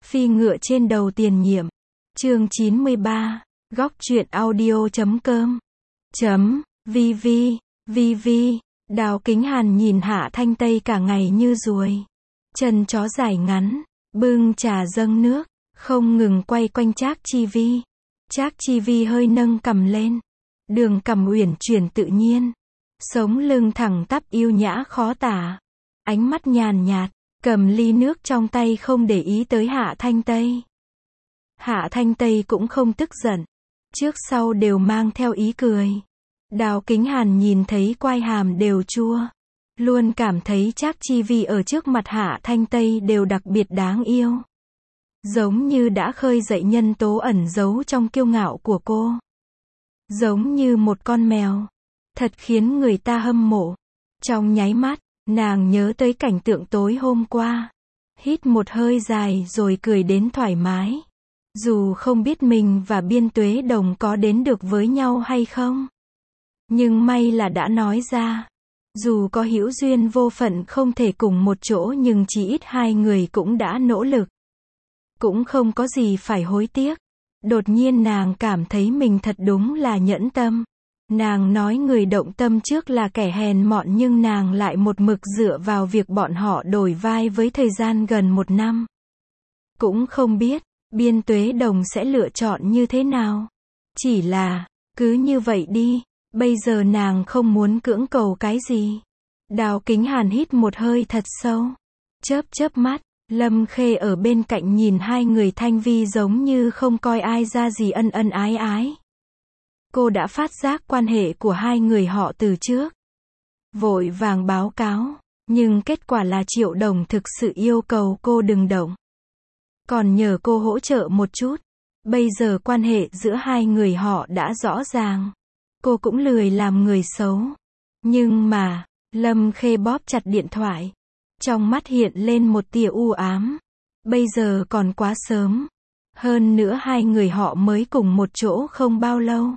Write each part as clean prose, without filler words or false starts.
Phi ngựa trên đầu tiền nhiệm. Chương 93. Góc truyện audio.com. VV. VV. Đào Kính Hàn nhìn Hạ Thanh Tây cả ngày như ruồi. Chân chó dài ngắn, bưng trà dâng nước, không ngừng quay quanh Trác Chi Vi. Trác Chi Vi hơi nâng cằm lên. Đường cằm uyển chuyển tự nhiên. Sống lưng thẳng tắp yêu nhã khó tả. Ánh mắt nhàn nhạt, cầm ly nước trong tay không để ý tới Hạ Thanh Tây. Hạ Thanh Tây cũng không tức giận. Trước sau đều mang theo ý cười. Đào Kính Hàn nhìn thấy quai hàm đều chua. Luôn cảm thấy Trác Chi Vi ở trước mặt Hạ Thanh Tây đều đặc biệt đáng yêu. Giống như đã khơi dậy nhân tố ẩn giấu trong kiêu ngạo của cô. Giống như một con mèo. Thật khiến người ta hâm mộ. Trong nháy mắt, nàng nhớ tới cảnh tượng tối hôm qua. Hít một hơi dài rồi cười đến thoải mái. Dù không biết mình và Biên Tuế Đồng có đến được với nhau hay không. Nhưng may là đã nói ra. Dù có hữu duyên vô phận không thể cùng một chỗ nhưng chỉ ít hai người cũng đã nỗ lực. Cũng không có gì phải hối tiếc. Đột nhiên nàng cảm thấy mình thật đúng là nhẫn tâm. Nàng nói người động tâm trước là kẻ hèn mọn nhưng nàng lại một mực dựa vào việc bọn họ đổi vai với thời gian gần 1 năm. Cũng không biết, Biên Tuế Đồng sẽ lựa chọn như thế nào. Chỉ là, cứ như vậy đi, bây giờ nàng không muốn cưỡng cầu cái gì. Đào Kính Hàn hít một hơi thật sâu. Chớp mắt, Lâm Khê ở bên cạnh nhìn hai người Thanh Vi giống như không coi ai ra gì ân ân ái ái. Cô đã phát giác quan hệ của hai người họ từ trước. Vội vàng báo cáo, nhưng kết quả là Triệu Đồng thực sự yêu cầu cô đừng động. Còn nhờ cô hỗ trợ một chút. Bây giờ quan hệ giữa hai người họ đã rõ ràng. Cô cũng lười làm người xấu. Nhưng mà, Lâm Khê bóp chặt điện thoại. Trong mắt hiện lên một tia u ám. Bây giờ còn quá sớm. Hơn nữa hai người họ mới cùng một chỗ không bao lâu.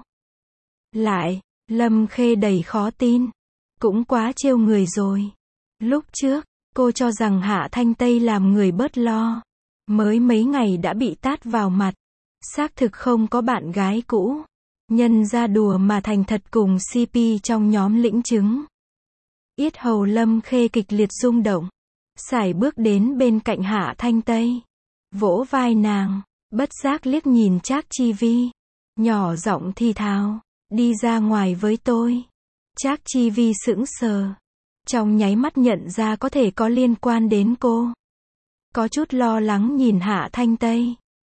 Lại, Lâm Khê đầy khó tin. Cũng quá trêu người rồi. Lúc trước, cô cho rằng Hạ Thanh Tây làm người bớt lo. Mới mấy ngày đã bị tát vào mặt. Xác thực không có bạn gái cũ. Nhân ra đùa mà thành thật cùng CP trong nhóm lĩnh chứng. Yết hầu Lâm Khê kịch liệt rung động. Sải bước đến bên cạnh Hạ Thanh Tây. Vỗ vai nàng, bất giác liếc nhìn Trác Chi Vi. Nhỏ giọng thì thào, đi ra ngoài với tôi. Trác Chi Vi sững sờ. Trong nháy mắt nhận ra có thể có liên quan đến cô. Có chút lo lắng nhìn Hạ Thanh Tây.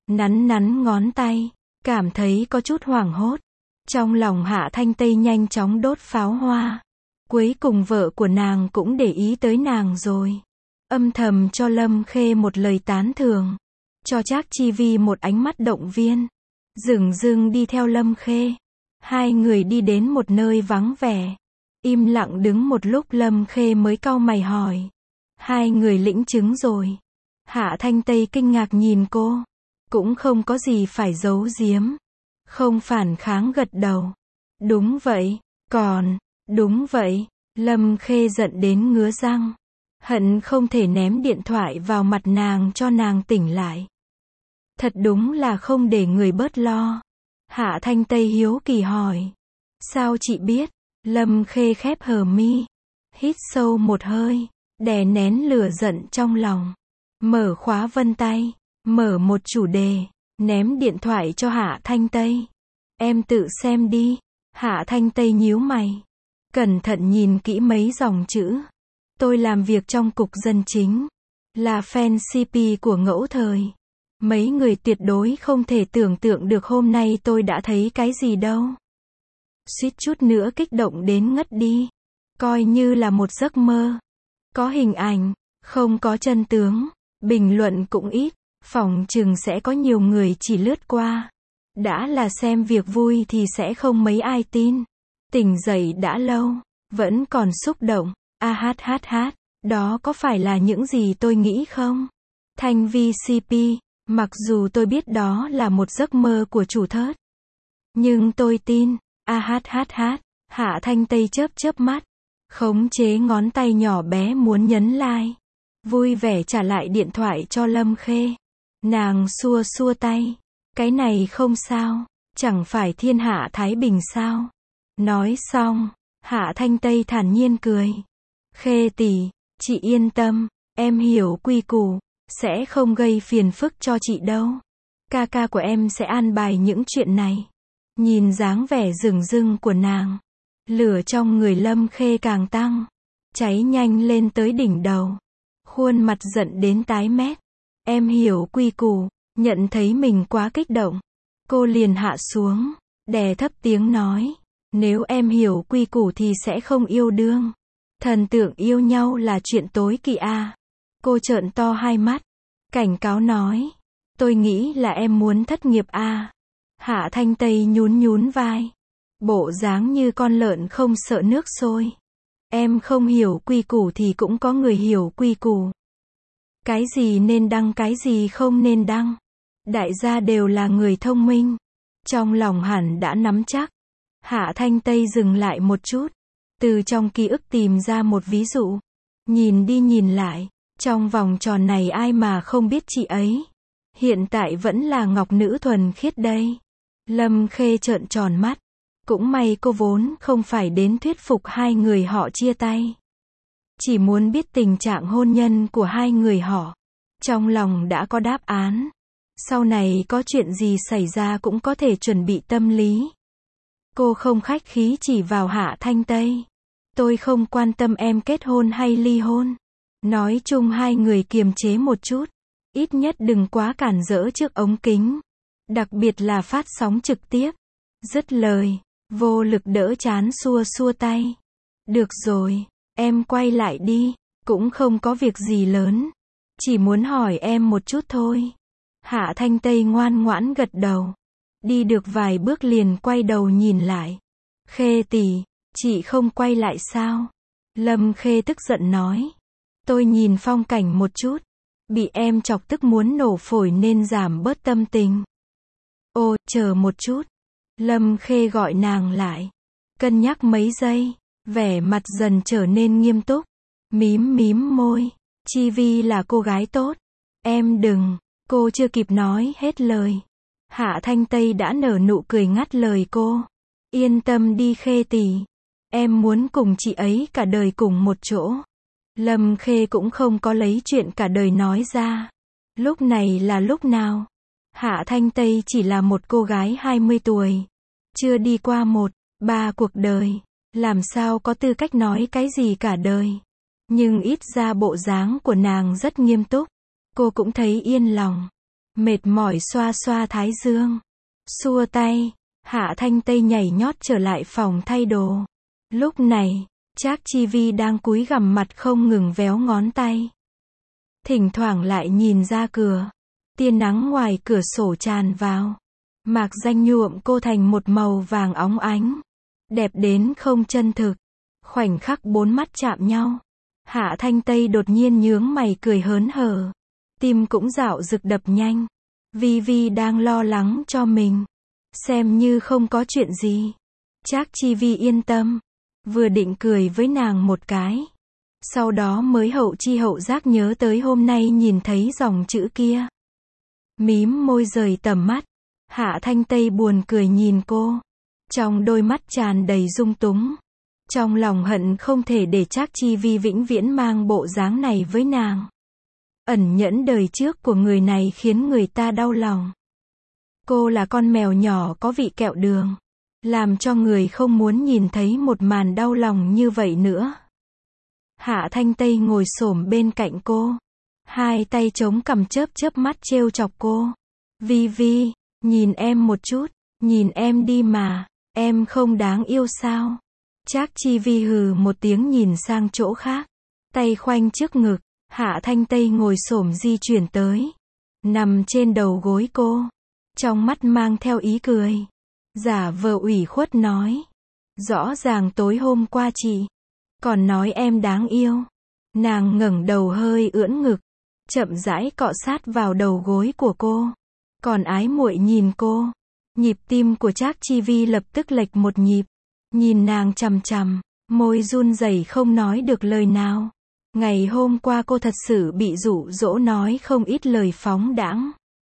Nắn ngón tay. Cảm thấy có chút hoảng hốt. Trong lòng Hạ Thanh Tây nhanh chóng đốt pháo hoa. Cuối cùng vợ của nàng cũng để ý tới nàng rồi. Âm thầm cho Lâm Khê một lời tán thưởng. Cho Trác Chi Vi một ánh mắt động viên. Dửng dưng đi theo Lâm Khê. Hai người đi đến một nơi vắng vẻ. Im lặng đứng một lúc Lâm Khê mới cau mày hỏi. Hai người lĩnh chứng rồi. Hạ Thanh Tây kinh ngạc nhìn cô. Cũng không có gì phải giấu giếm. Không phản kháng gật đầu. Đúng vậy, đúng vậy. Lâm Khê giận đến ngứa răng. Hận không thể ném điện thoại vào mặt nàng cho nàng tỉnh lại. Thật đúng là không để người bớt lo. Hạ Thanh Tây hiếu kỳ hỏi. Sao chị biết? Lâm Khê khép hờ mi. Hít sâu một hơi. Đè nén lửa giận trong lòng. Mở khóa vân tay. Mở một chủ đề. Ném điện thoại cho Hạ Thanh Tây. Em tự xem đi. Hạ Thanh Tây nhíu mày. Cẩn thận nhìn kỹ mấy dòng chữ. Tôi làm việc trong cục dân chính. Là fan CP của Ngẫu Thời. Mấy người tuyệt đối không thể tưởng tượng được hôm nay tôi đã thấy cái gì đâu. Suýt chút nữa kích động đến ngất đi. Coi như là một giấc mơ. Có hình ảnh, không có chân tướng. Bình luận cũng ít. Phỏng chừng sẽ có nhiều người chỉ lướt qua. Đã là xem việc vui thì sẽ không mấy ai tin. Tỉnh dậy đã lâu. Vẫn còn xúc động. Đó có phải là những gì tôi nghĩ không? Thanh Vi CP. Mặc dù tôi biết đó là một giấc mơ của chủ thớt. Nhưng tôi tin. Hạ Thanh Tây chớp mắt. Khống chế ngón tay nhỏ bé muốn nhấn like. Vui vẻ trả lại điện thoại cho Lâm Khê. Nàng xua xua tay. Cái này không sao. Chẳng phải thiên hạ thái bình sao? Nói xong, Hạ Thanh Tây thản nhiên cười. Khê tỷ, chị yên tâm, em hiểu quy củ, sẽ không gây phiền phức cho chị đâu. Ca ca của em sẽ an bài những chuyện này. Nhìn dáng vẻ rừng rưng của nàng, lửa trong người Lâm Khê càng tăng, cháy nhanh lên tới đỉnh đầu. Khuôn mặt giận đến tái mét. Em hiểu quy củ, nhận thấy mình quá kích động. Cô liền hạ xuống, đè thấp tiếng nói. Nếu em hiểu quy củ thì sẽ không yêu đương. Thần tượng yêu nhau là chuyện tối kỵ à. Cô trợn to hai mắt, cảnh cáo nói. Tôi nghĩ là em muốn thất nghiệp à. Hạ Thanh Tây nhún nhún vai. Bộ dáng như con lợn không sợ nước sôi. Em không hiểu quy củ thì cũng có người hiểu quy củ. Cái gì nên đăng cái gì không nên đăng. Đại gia đều là người thông minh. Trong lòng hẳn đã nắm chắc. Hạ Thanh Tây dừng lại một chút. Từ trong ký ức tìm ra một ví dụ. Nhìn đi nhìn lại. Trong vòng tròn này ai mà không biết chị ấy. Hiện tại vẫn là ngọc nữ thuần khiết đây. Lâm Khê trợn tròn mắt. Cũng may cô vốn không phải đến thuyết phục hai người họ chia tay. Chỉ muốn biết tình trạng hôn nhân của hai người họ. Trong lòng đã có đáp án. Sau này có chuyện gì xảy ra cũng có thể chuẩn bị tâm lý. Cô không khách khí chỉ vào Hạ Thanh Tây. Tôi không quan tâm em kết hôn hay ly hôn. Nói chung hai người kiềm chế một chút. Ít nhất đừng quá cản rỡ trước ống kính. Đặc biệt là phát sóng trực tiếp. Dứt lời, vô lực đỡ chán xua xua tay. Được rồi, em quay lại đi. Cũng không có việc gì lớn. Chỉ muốn hỏi em một chút thôi. Hạ Thanh Tây ngoan ngoãn gật đầu. Đi được vài bước liền quay đầu nhìn lại. Khê tỷ, chị không quay lại sao? Lâm Khê tức giận nói. Tôi nhìn phong cảnh một chút. Bị em chọc tức muốn nổ phổi nên giảm bớt tâm tình. Ô, chờ một chút. Lâm Khê gọi nàng lại. Cân nhắc mấy giây. Vẻ mặt dần trở nên nghiêm túc. Mím mím môi. Chi Vi là cô gái tốt. Em đừng. Cô chưa kịp nói hết lời. Hạ Thanh Tây đã nở nụ cười ngắt lời cô. Yên tâm đi Khê tỷ. Em muốn cùng chị ấy cả đời cùng một chỗ. Lâm Khê cũng không có lấy chuyện cả đời nói ra. Lúc này là lúc nào? Hạ Thanh Tây chỉ là một cô gái 20 tuổi. Chưa đi qua 1-3 cuộc đời. Làm sao có tư cách nói cái gì cả đời. Nhưng ít ra bộ dáng của nàng rất nghiêm túc. Cô cũng thấy yên lòng. Mệt mỏi xoa xoa thái dương. Xua tay. Hạ Thanh Tây nhảy nhót trở lại phòng thay đồ. Lúc này, Trác Chi Vi đang cúi gằm mặt không ngừng véo ngón tay. Thỉnh thoảng lại nhìn ra cửa. Tia nắng ngoài cửa sổ tràn vào. Mạc Danh nhuộm cô thành một màu vàng óng ánh. Đẹp đến không chân thực. Khoảnh khắc bốn mắt chạm nhau. Hạ Thanh Tây đột nhiên nhướng mày cười hớn hở. Tim cũng dạo dực đập nhanh. Vi Vi đang lo lắng cho mình. Xem như không có chuyện gì. Trác Chi Vi yên tâm. Vừa định cười với nàng một cái. Sau đó mới hậu chi hậu giác nhớ tới hôm nay nhìn thấy dòng chữ kia. Mím môi rời tầm mắt. Hạ Thanh Tây buồn cười nhìn cô. Trong đôi mắt tràn đầy dung túng. Trong lòng hận không thể để Trác Chi Vi vĩnh viễn mang bộ dáng này với nàng. Ẩn nhẫn đời trước của người này khiến người ta đau lòng. Cô là con mèo nhỏ có vị kẹo đường. Làm cho người không muốn nhìn thấy một màn đau lòng như vậy nữa. Hạ Thanh Tây ngồi xổm bên cạnh cô. Hai tay chống cằm chớp chớp mắt trêu chọc cô. Vi Vi, nhìn em một chút. Nhìn em đi mà. Em không đáng yêu sao? Trác Chi Vi hừ một tiếng nhìn sang chỗ khác. Tay khoanh trước ngực. Hạ Thanh Tây ngồi xổm di chuyển tới. Nằm trên đầu gối cô. Trong mắt mang theo ý cười. Giả vờ ủy khuất nói. Rõ ràng tối hôm qua chị còn nói em đáng yêu. Nàng ngẩng đầu hơi ưỡn ngực. Chậm rãi cọ sát vào đầu gối của cô. Còn ái muội nhìn cô. Nhịp tim của Trác Chi Vi lập tức lệch một nhịp. Nhìn nàng chằm chằm. Môi run rẩy không nói được lời nào. Ngày hôm qua cô thật sự bị dụ dỗ nói không ít lời phóng đãng.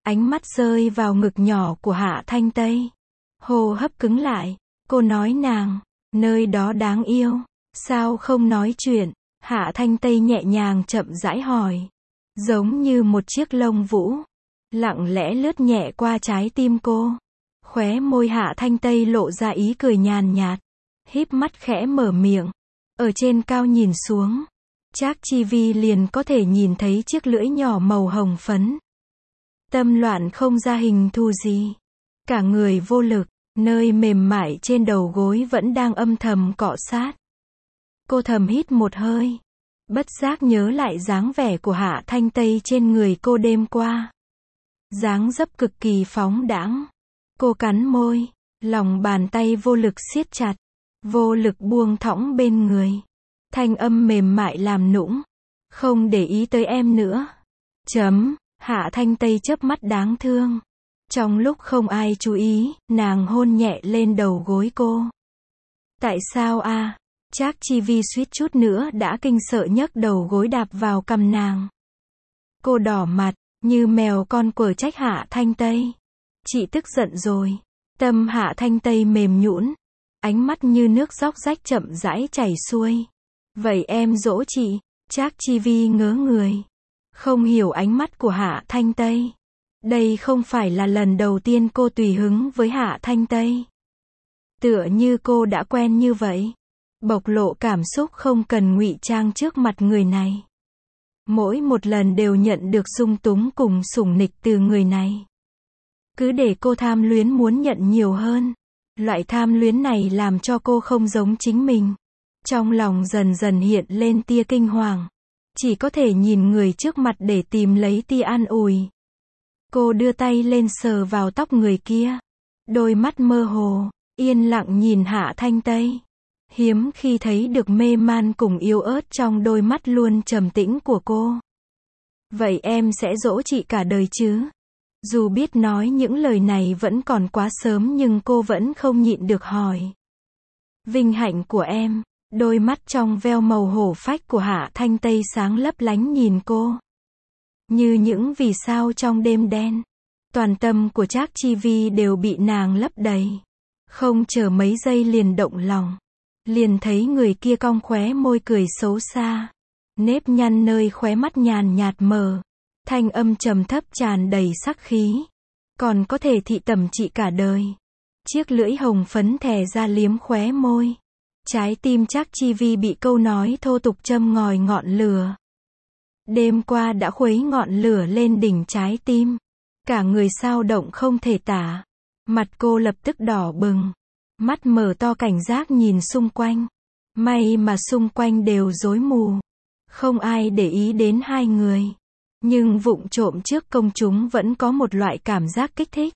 Ánh mắt rơi vào ngực nhỏ của Hạ Thanh Tây. Hô hấp cứng lại. Cô nói nàng, nơi đó đáng yêu. Sao không nói chuyện? Hạ Thanh Tây nhẹ nhàng chậm rãi hỏi. Giống như một chiếc lông vũ. Lặng lẽ lướt nhẹ qua trái tim cô. Khóe môi Hạ Thanh Tây lộ ra ý cười nhàn nhạt. Híp mắt khẽ mở miệng. Ở trên cao nhìn xuống. Trác Chi Vi liền có thể nhìn thấy chiếc lưỡi nhỏ màu hồng phấn. Tâm loạn không ra hình thù gì. Cả người vô lực, nơi mềm mại trên đầu gối vẫn đang âm thầm cọ sát. Cô thầm hít một hơi. Bất giác nhớ lại dáng vẻ của Hạ Thanh Tây trên người cô đêm qua. Dáng dấp cực kỳ phóng đãng. Cô cắn môi, lòng bàn tay vô lực siết chặt, vô lực buông thõng bên người. Thanh âm mềm mại làm nũng. Không để ý tới em nữa. Hạ Thanh Tây chớp mắt đáng thương. Trong lúc không ai chú ý, nàng hôn nhẹ lên đầu gối cô. Tại sao a? Trác Chi Vi suýt chút nữa đã kinh sợ nhấc đầu gối đạp vào cằm nàng. Cô đỏ mặt, như mèo con quở trách Hạ Thanh Tây. Chị tức giận rồi. Tâm Hạ Thanh Tây mềm nhũn, ánh mắt như nước róc rách chậm rãi chảy xuôi. Vậy em dỗ chị? Trác Chi Vi ngớ người. Không hiểu ánh mắt của Hạ Thanh Tây. Đây không phải là lần đầu tiên cô tùy hứng với Hạ Thanh Tây. Tựa như cô đã quen như vậy. Bộc lộ cảm xúc không cần ngụy trang trước mặt người này. Mỗi một lần đều nhận được dung túng cùng sủng nịch từ người này. Cứ để cô tham luyến muốn nhận nhiều hơn. Loại tham luyến này làm cho cô không giống chính mình. Trong lòng dần dần hiện lên tia kinh hoàng. Chỉ có thể nhìn người trước mặt để tìm lấy tia an ủi. Cô đưa tay lên sờ vào tóc người kia. Đôi mắt mơ hồ, yên lặng nhìn Hạ Thanh Tây. Hiếm khi thấy được mê man cùng yếu ớt trong đôi mắt luôn trầm tĩnh của cô. Vậy em sẽ dỗ chị cả đời chứ? Dù biết nói những lời này vẫn còn quá sớm nhưng cô vẫn không nhịn được hỏi. Vinh hạnh của em. Đôi mắt trong veo màu hổ phách của Hạ Thanh Tây sáng lấp lánh nhìn cô. Như những vì sao trong đêm đen. Toàn tâm của Trác Chi Vi đều bị nàng lấp đầy. Không chờ mấy giây liền động lòng. Liền thấy người kia cong khóe môi cười xấu xa. Nếp nhăn nơi khóe mắt nhàn nhạt mờ. Thanh âm trầm thấp tràn đầy sắc khí. Còn có thể thị tẩm chị cả đời. Chiếc lưỡi hồng phấn thè ra liếm khóe môi. Trái tim Trác Chi Vi bị câu nói thô tục châm ngòi ngọn lửa. Đêm qua đã khuấy ngọn lửa lên đỉnh trái tim. Cả người xao động không thể tả. Mặt cô lập tức đỏ bừng. Mắt mở to cảnh giác nhìn xung quanh. May mà xung quanh đều rối mù. Không ai để ý đến hai người. Nhưng vụng trộm trước công chúng vẫn có một loại cảm giác kích thích.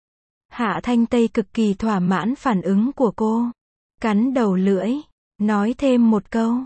Hạ Thanh Tây cực kỳ thỏa mãn phản ứng của cô. Cắn đầu lưỡi. Nói thêm một câu.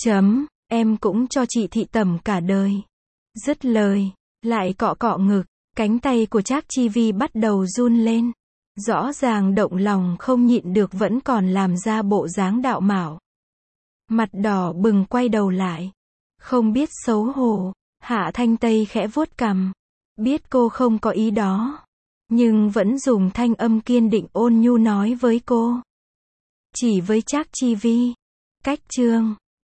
Em cũng cho chị thị tẩm cả đời. Dứt lời. Lại cọ cọ ngực. Cánh tay của Trác Chi Vi bắt đầu run lên. Rõ ràng động lòng không nhịn được vẫn còn làm ra bộ dáng đạo mạo. Mặt đỏ bừng quay đầu lại. Không biết xấu hổ. Hạ Thanh Tây khẽ vuốt cằm. Biết cô không có ý đó. Nhưng vẫn dùng thanh âm kiên định ôn nhu nói với cô. Chỉ với Trác Chi Vi. Cách chương